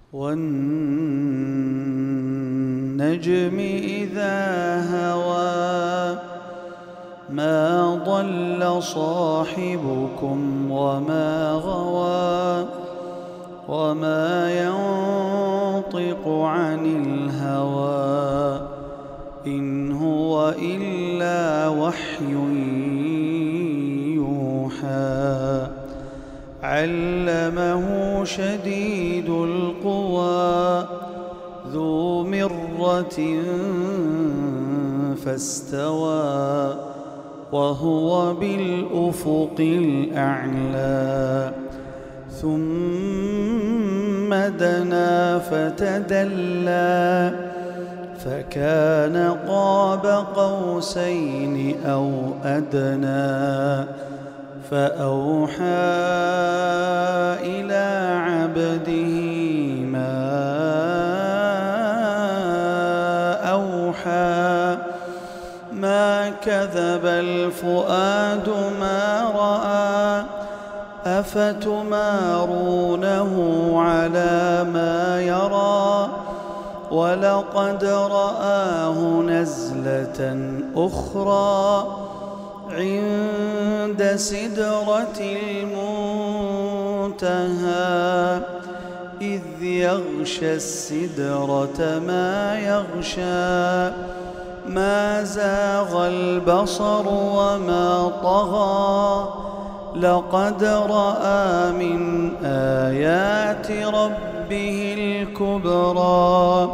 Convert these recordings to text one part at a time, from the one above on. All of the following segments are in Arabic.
والنجم إذا هوى ما ضل صاحبكم وما غوى وما ينطق عن الهوى إن هو إلا وحي يوحى علمه شديد القوى ذو مرة فاستوى وهو بالأفق الأعلى ثم دنا فتدلى فكان قاب قوسين أو أدنى فأوحى إلى عبده ما أوحى ما كذب الفؤاد ما رأى أفتمارونه على ما يرى ولقد رآه نزلة أخرى عند سدرة المنتهى إذ يغشى السدرة ما يغشى ما زاغ البصر وما طغى لقد رأى من آيات ربه الكبرى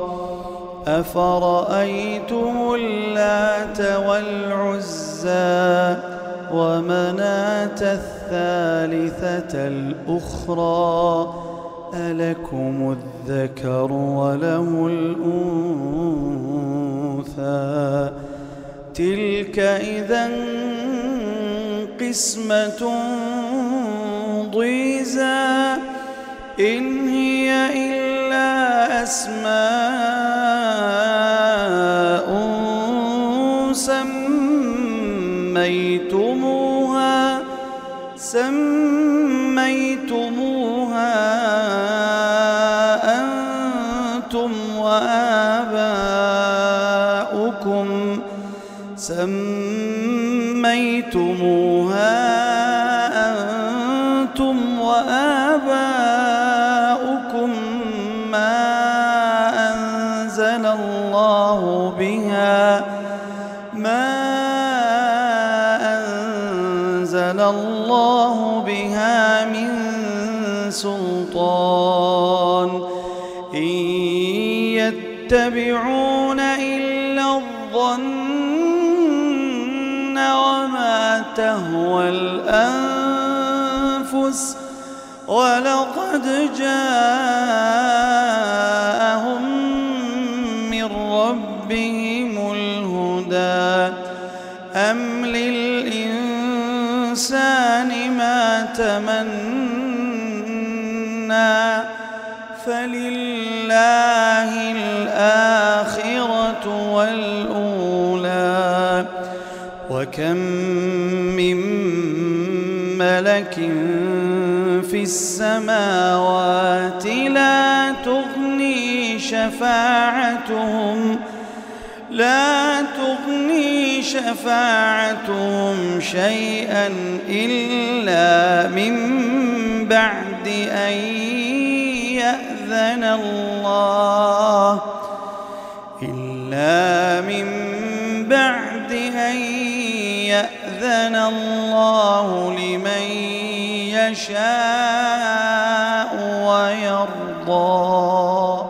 أفرأيتم اللات والعزى ومناة الثالثة الأخرى ألكم الذكر وله الأنثى تلك إذا قسمة ضيزى إن هي إلا أسماء سميتموها أنتم وآباؤكم ما أنزل الله بها من سلطان إن يتبعون إلا الظن وما تهوى الأنفس ولقد جاءهم من ربهم الهدى أم للإنسان ما تمنى فلله الآخرة والأولى وكم من ملك في السماوات لا تغني شفاعتهم شيئا إلا من بعد أن يأذن الله لمن يشاء ويرضى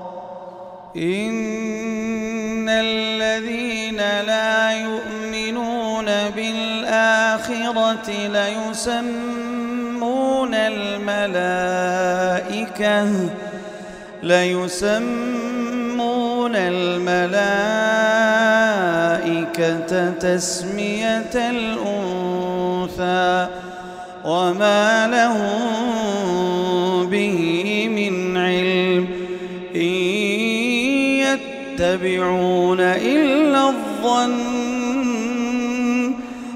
إن الذين لا يؤمنون بالآخرة ليسمون الملائكة تسمية الأنثى وما لهم به من علم إن يتبعون إلا الظن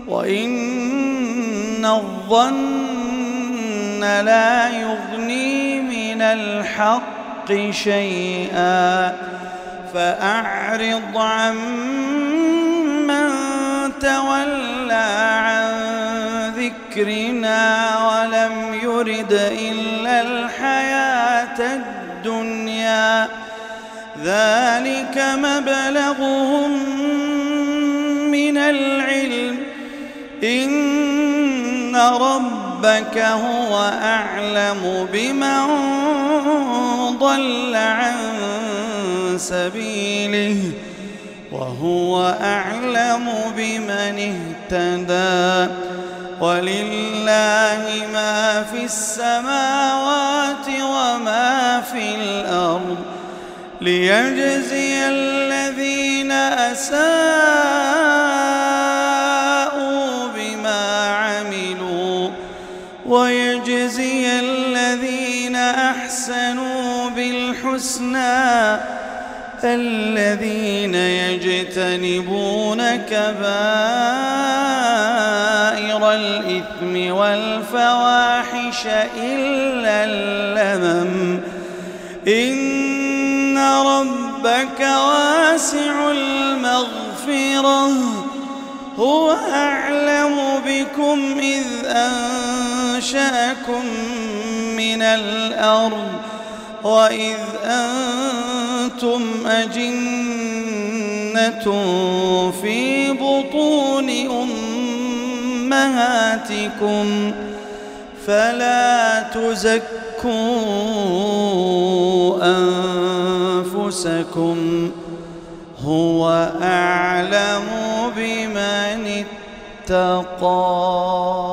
وإن الظن لا يغني من الحق الحق شيئا فأعرض عمن تولى عن ذكرنا ولم يرد إلا الحياة الدنيا ذلك مبلغهم من العلم إن ربك هو أعلم بمن ضل عن سبيله وهو أعلم بمن اهتدى ولله ما في السماوات وما في الأرض ليجزي الذين أساءوا بما عملوا ويجزي الذين أحسنوا بالحسنى الذين يجتنبون كبائر الإثم والفواحش إلا اللمم إن ربك واسع المغفرة هو أعلم بكم إذ أنشأكم من الأرض وإذ أنتم أجنة في بطون أمهاتكم فلا تزكوا أنفسكم هو أعلم بمن اتقى.